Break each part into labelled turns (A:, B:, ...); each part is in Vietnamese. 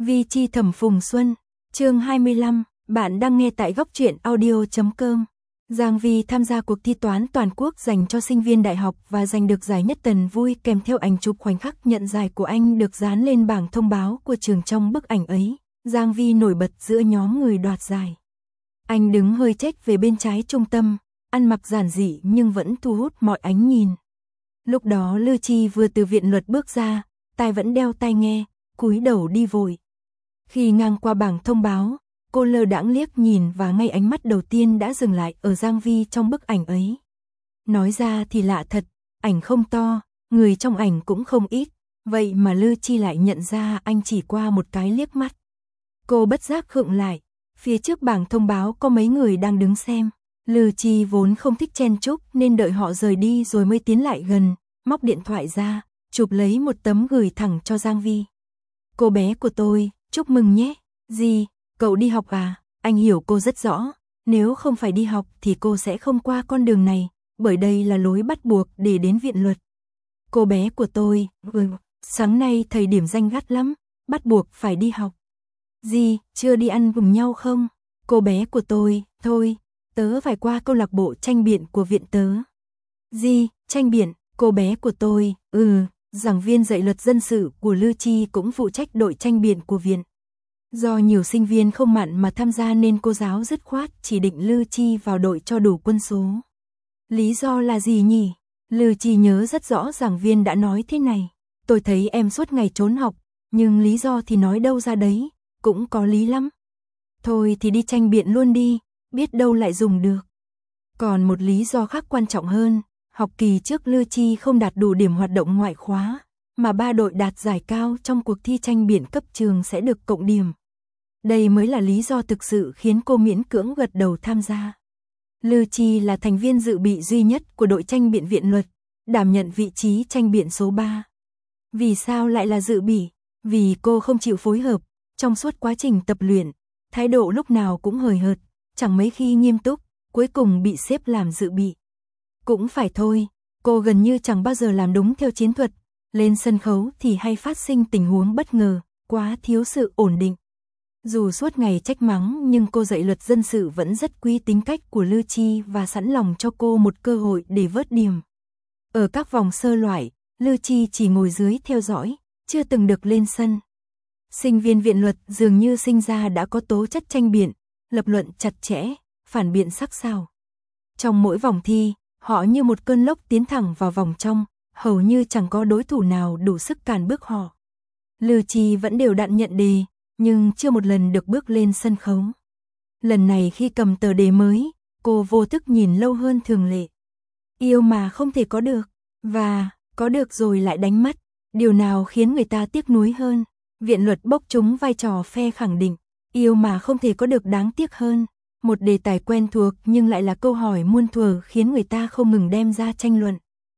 A: Vi chi thẩm Phùng Xuân, chương 25, bạn đang nghe tại góc truyện audio.com. Giang Vi tham gia cuộc thi toán toàn quốc dành cho sinh viên đại học và giành được giải nhất Tần vui kèm theo ảnh chụp khoảnh khắc nhận giải của anh được dán lên bảng thông báo của trường. Trong bức ảnh ấy, Giang Vi nổi bật giữa nhóm người đoạt giải. Anh đứng hơi chếch về bên trái trung tâm, ăn mặc giản dị nhưng vẫn thu hút mọi ánh nhìn. Lúc đó Lư Chi vừa từ viện luật bước ra, tai vẫn đeo tai nghe, cúi đầu đi vội. Khi ngang qua bảng thông báo, cô lơ đãng liếc nhìn và ngay ánh mắt đầu tiên đã dừng lại ở Giang Vi trong bức ảnh ấy. Nói ra thì lạ thật, ảnh không to, người trong ảnh cũng không ít, vậy mà Lư Chi lại nhận ra anh chỉ qua một cái liếc mắt. Cô bất giác khựng lại, phía trước bảng thông báo có mấy người đang đứng xem. Lư Chi vốn không thích chen chúc nên đợi họ rời đi rồi mới tiến lại gần, móc điện thoại ra, chụp lấy một tấm gửi thẳng cho Giang Vi. Cô bé của tôi, chúc mừng nhé. Gì, cậu đi học à? Anh hiểu cô rất rõ, nếu không phải đi học thì cô sẽ không qua con đường này, bởi đây là lối bắt buộc để đến viện luật. Cô bé của tôi, sáng nay thầy điểm danh gắt lắm, bắt buộc phải đi học. Gì, chưa đi ăn cùng nhau không? Cô bé của tôi, thôi, tớ phải qua câu lạc bộ tranh biện của viện tớ. Gì, tranh biện, cô bé của tôi, giảng viên dạy luật dân sự của Lư Chi cũng phụ trách đội tranh biện của viện. Do nhiều sinh viên không mặn mà tham gia nên cô giáo dứt khoát chỉ định Lư Chi vào đội cho đủ quân số. Lý do là gì nhỉ? Lư Chi nhớ rất rõ giảng viên đã nói thế này. Tôi thấy em suốt ngày trốn học, nhưng lý do thì nói đâu ra đấy, cũng có lý lắm. Thôi thì đi tranh biện luôn đi, biết đâu lại dùng được. Còn một lý do khác quan trọng hơn, học kỳ trước Lư Chi không đạt đủ điểm hoạt động ngoại khóa, mà 3 đội đạt giải cao trong cuộc thi tranh biện cấp trường sẽ được cộng điểm. Đây mới là lý do thực sự khiến cô miễn cưỡng gật đầu tham gia. Lư Chi là thành viên dự bị duy nhất của đội tranh biện viện luật, đảm nhận vị trí tranh biện số 3. Vì sao lại là dự bị? Vì cô không chịu phối hợp, trong suốt quá trình tập luyện, thái độ lúc nào cũng hời hợt, chẳng mấy khi nghiêm túc, cuối cùng bị xếp làm dự bị. Cũng phải thôi, cô gần như chẳng bao giờ làm đúng theo chiến thuật, lên sân khấu thì hay phát sinh tình huống bất ngờ, quá thiếu sự ổn định. Dù suốt ngày trách mắng nhưng cô dạy luật dân sự vẫn rất quý tính cách của Lư Chi và sẵn lòng cho cô một cơ hội để vớt điểm. Ở các vòng sơ loại, Lư Chi chỉ ngồi dưới theo dõi, chưa từng được lên sân. Sinh viên viện luật dường như sinh ra đã có tố chất tranh biện, lập luận chặt chẽ, phản biện sắc sảo. Trong mỗi vòng thi, họ như một cơn lốc tiến thẳng vào vòng trong, hầu như chẳng có đối thủ nào đủ sức cản bước họ. Lư Chi vẫn đều đặn nhận đề, nhưng chưa một lần được bước lên sân khấu. Lần này khi cầm tờ đề mới, cô vô thức nhìn lâu hơn thường lệ. Yêu mà không thể có được, và có được rồi lại đánh mất. Điều nào khiến người ta tiếc nuối hơn? Viện luật bốc trúng vai trò phe khẳng định, yêu mà không thể có được đáng tiếc hơn. Một đề tài quen thuộc nhưng lại là câu hỏi muôn thuở khiến người ta không ngừng đem ra tranh luận.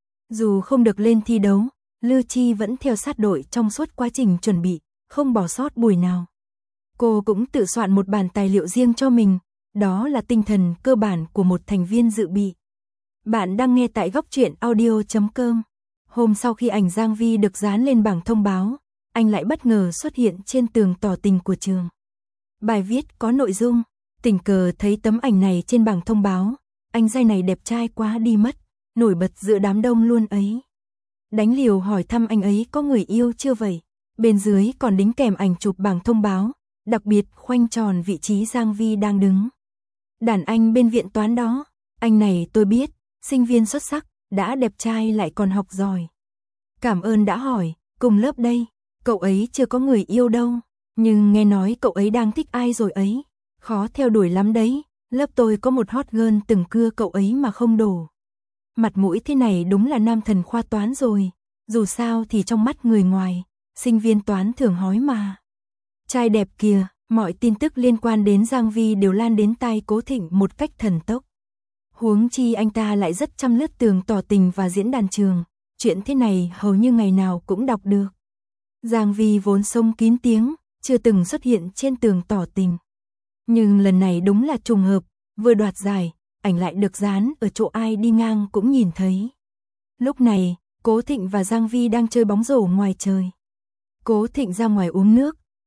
A: Dù không được lên thi đấu, Lư Chi vẫn theo sát đội trong suốt quá trình chuẩn bị, không bỏ sót buổi nào. Cô cũng tự soạn một bản tài liệu riêng cho mình, đó là tinh thần cơ bản của một thành viên dự bị. Bạn đang nghe tại góc truyện audio.com. Hôm sau khi ảnh Giang Vi được dán lên bảng thông báo, anh lại bất ngờ xuất hiện trên tường tỏ tình của trường. Bài viết có nội dung, tình cờ thấy tấm ảnh này trên bảng thông báo, anh giai này đẹp trai quá đi mất, nổi bật giữa đám đông luôn ấy. Đánh liều hỏi thăm anh ấy có người yêu chưa vậy. Bên dưới còn đính kèm ảnh chụp bảng thông báo, đặc biệt khoanh tròn vị trí Giang Vi đang đứng. Đàn anh bên viện toán đó, anh này tôi biết, sinh viên xuất sắc, đã đẹp trai lại còn học giỏi. Cảm ơn đã hỏi, cùng lớp đây, cậu ấy chưa có người yêu đâu, nhưng nghe nói cậu ấy đang thích ai rồi ấy, khó theo đuổi lắm đấy, lớp tôi có một hot girl từng cưa cậu ấy mà không đổ. Mặt mũi thế này đúng là nam thần khoa toán rồi, dù sao thì trong mắt người ngoài, sinh viên toán thường hói mà. Trai đẹp kìa, mọi tin tức liên quan đến Giang Vi đều lan đến tai Cố Thịnh một cách thần tốc. Huống chi anh ta lại rất chăm lướt tường tỏ tình và diễn đàn trường, chuyện thế này hầu như ngày nào cũng đọc được. Giang Vi vốn sông kín tiếng, chưa từng xuất hiện trên tường tỏ tình. Nhưng lần này đúng là trùng hợp, vừa đoạt giải, ảnh lại được dán ở chỗ ai đi ngang cũng nhìn thấy. Lúc này, Cố Thịnh và Giang Vi đang chơi bóng rổ ngoài trời. Cố Thịnh ra ngoài uống nước,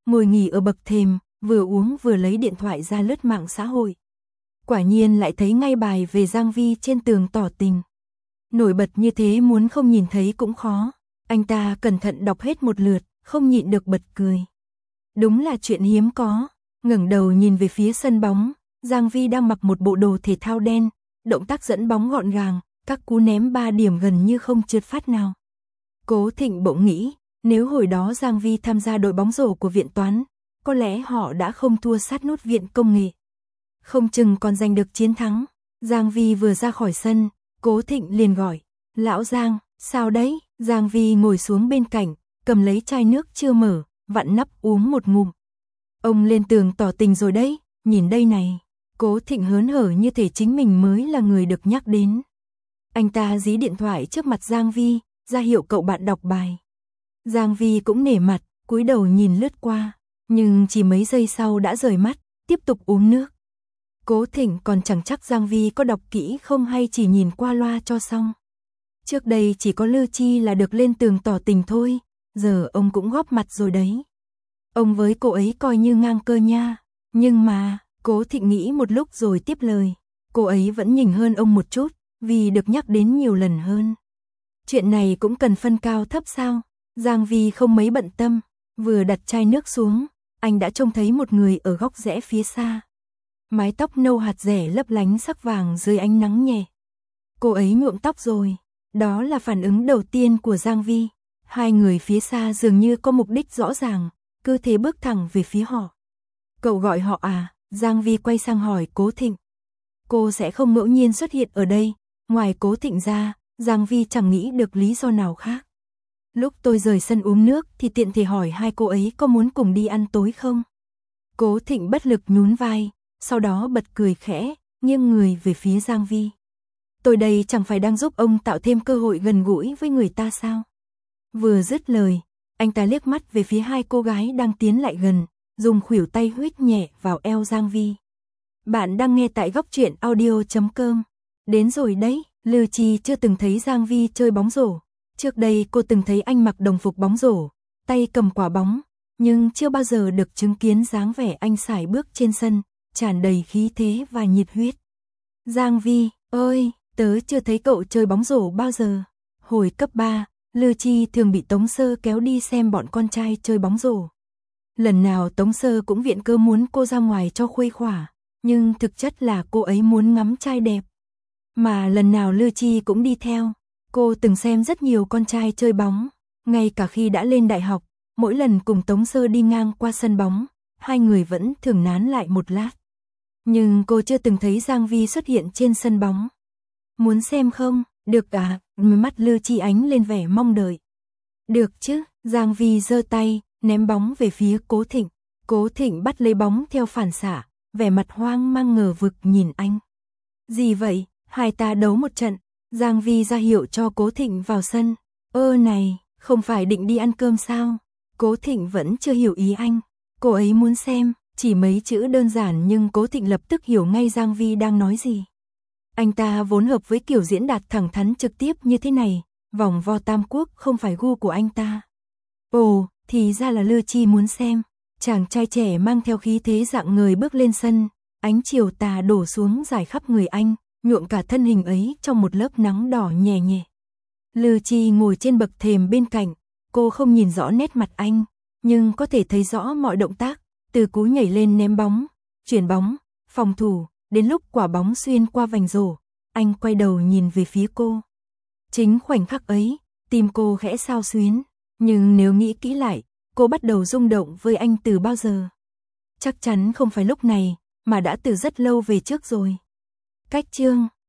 A: ngồi nghỉ ở bậc thềm, vừa uống vừa lấy điện thoại ra lướt mạng xã hội. Quả nhiên lại thấy ngay bài về Giang Vi trên tường tỏ tình. Nổi bật như thế muốn không nhìn thấy cũng khó. Anh ta cẩn thận đọc hết một lượt, không nhịn được bật cười. Đúng là chuyện hiếm có. Ngẩng đầu nhìn về phía sân bóng, Giang Vi đang mặc một bộ đồ thể thao đen, động tác dẫn bóng gọn gàng, các cú ném 3 điểm gần như không trượt phát nào. Cố Thịnh bỗng nghĩ, nếu hồi đó Giang Vi tham gia đội bóng rổ của viện toán, có lẽ họ đã không thua sát nút viện công nghệ. Không chừng còn giành được chiến thắng. Giang Vi vừa ra khỏi sân, Cố Thịnh liền gọi, lão Giang, sao đấy? Giang Vi ngồi xuống bên cạnh, cầm lấy chai nước chưa mở, vặn nắp uống một ngụm. Ông lên tường tỏ tình rồi đấy, nhìn đây này. Cố Thịnh hớn hở như thể chính mình mới là người được nhắc đến. Anh ta dí điện thoại trước mặt Giang Vi, ra hiệu cậu bạn đọc bài. Giang Vi cũng nể mặt, cúi đầu nhìn lướt qua, nhưng chỉ mấy giây sau đã rời mắt, tiếp tục uống nước. Cố Thịnh còn chẳng chắc Giang Vi có đọc kỹ không hay chỉ nhìn qua loa cho xong. Trước đây chỉ có Lư Chi là được lên tường tỏ tình thôi, giờ ông cũng góp mặt rồi đấy. Ông với cô ấy coi như ngang cơ nha, nhưng mà, Cố Thịnh nghĩ một lúc rồi tiếp lời, cô ấy vẫn nhỉnh hơn ông một chút, vì được nhắc đến nhiều lần hơn. Chuyện này cũng cần phân cao thấp sao? Giang Vi không mấy bận tâm, vừa đặt chai nước xuống, anh đã trông thấy một người ở góc rẽ phía xa. Mái tóc nâu hạt rẻ lấp lánh sắc vàng dưới ánh nắng nhẹ. Cô ấy nhuộm tóc rồi, đó là phản ứng đầu tiên của Giang Vi. Hai người phía xa dường như có mục đích rõ ràng, cứ thế bước thẳng về phía họ. Cậu gọi họ à? Giang Vi quay sang hỏi Cố Thịnh. Cô sẽ không ngẫu nhiên xuất hiện ở đây, ngoài Cố Thịnh ra, Giang Vi chẳng nghĩ được lý do nào khác. Lúc tôi rời sân uống nước thì tiện thể hỏi hai cô ấy có muốn cùng đi ăn tối không? Cố Thịnh bất lực nhún vai, sau đó bật cười khẽ, nghiêng người về phía Giang Vi. Tôi đây chẳng phải đang giúp ông tạo thêm cơ hội gần gũi với người ta sao? Vừa dứt lời, anh ta liếc mắt về phía hai cô gái đang tiến lại gần, dùng khuỷu tay huých nhẹ vào eo Giang Vi. Bạn đang nghe tại Góc Truyện Audio.com. Đến rồi đấy, Lư Chi chưa từng thấy Giang Vi chơi bóng rổ. Trước đây cô từng thấy anh mặc đồng phục bóng rổ, tay cầm quả bóng, nhưng chưa bao giờ được chứng kiến dáng vẻ anh sải bước trên sân, tràn đầy khí thế và nhiệt huyết. Giang Vi, ơi, tớ chưa thấy cậu chơi bóng rổ bao giờ. Hồi cấp 3, Lư Chi thường bị Tống Sơ kéo đi xem bọn con trai chơi bóng rổ. Lần nào Tống Sơ cũng viện cớ muốn cô ra ngoài cho khuây khỏa, nhưng thực chất là cô ấy muốn ngắm trai đẹp. Mà lần nào Lư Chi cũng đi theo. Cô từng xem rất nhiều con trai chơi bóng, ngay cả khi đã lên đại học, mỗi lần cùng Tống Sơ đi ngang qua sân bóng, hai người vẫn thường nán lại một lát. Nhưng cô chưa từng thấy Giang Vi xuất hiện trên sân bóng. Muốn xem không? Được à? Mắt Lư Chi ánh lên vẻ mong đợi. Được chứ? Giang Vi giơ tay, ném bóng về phía Cố Thịnh. Cố Thịnh bắt lấy bóng theo phản xạ, vẻ mặt hoang mang ngờ vực nhìn anh. Gì vậy? Hai ta đấu một trận. Giang Vi ra hiệu cho Cố Thịnh vào sân. Này, không phải định đi ăn cơm sao? Cố Thịnh vẫn chưa hiểu ý anh. Cô ấy muốn xem, chỉ mấy chữ đơn giản nhưng Cố Thịnh lập tức hiểu ngay Giang Vi đang nói gì. Anh ta vốn hợp với kiểu diễn đạt thẳng thắn trực tiếp như thế này, vòng vo tam quốc không phải gu của anh ta. Ồ, thì ra là Lư Chi muốn xem. Chàng trai trẻ mang theo khí thế dạng người bước lên sân, ánh chiều tà đổ xuống rải khắp người anh, nhuộm cả thân hình ấy trong một lớp nắng đỏ nhẹ nhẹ. Lư Chi ngồi trên bậc thềm bên cạnh, cô không nhìn rõ nét mặt anh, nhưng có thể thấy rõ mọi động tác, từ cú nhảy lên ném bóng, chuyển bóng, phòng thủ, đến lúc quả bóng xuyên qua vành rổ, anh quay đầu nhìn về phía cô. Chính khoảnh khắc ấy, tim cô khẽ xao xuyến, nhưng nếu nghĩ kỹ lại, cô bắt đầu rung động với anh từ bao giờ. Chắc chắn không phải lúc này, mà đã từ rất lâu về trước rồi. Cách chương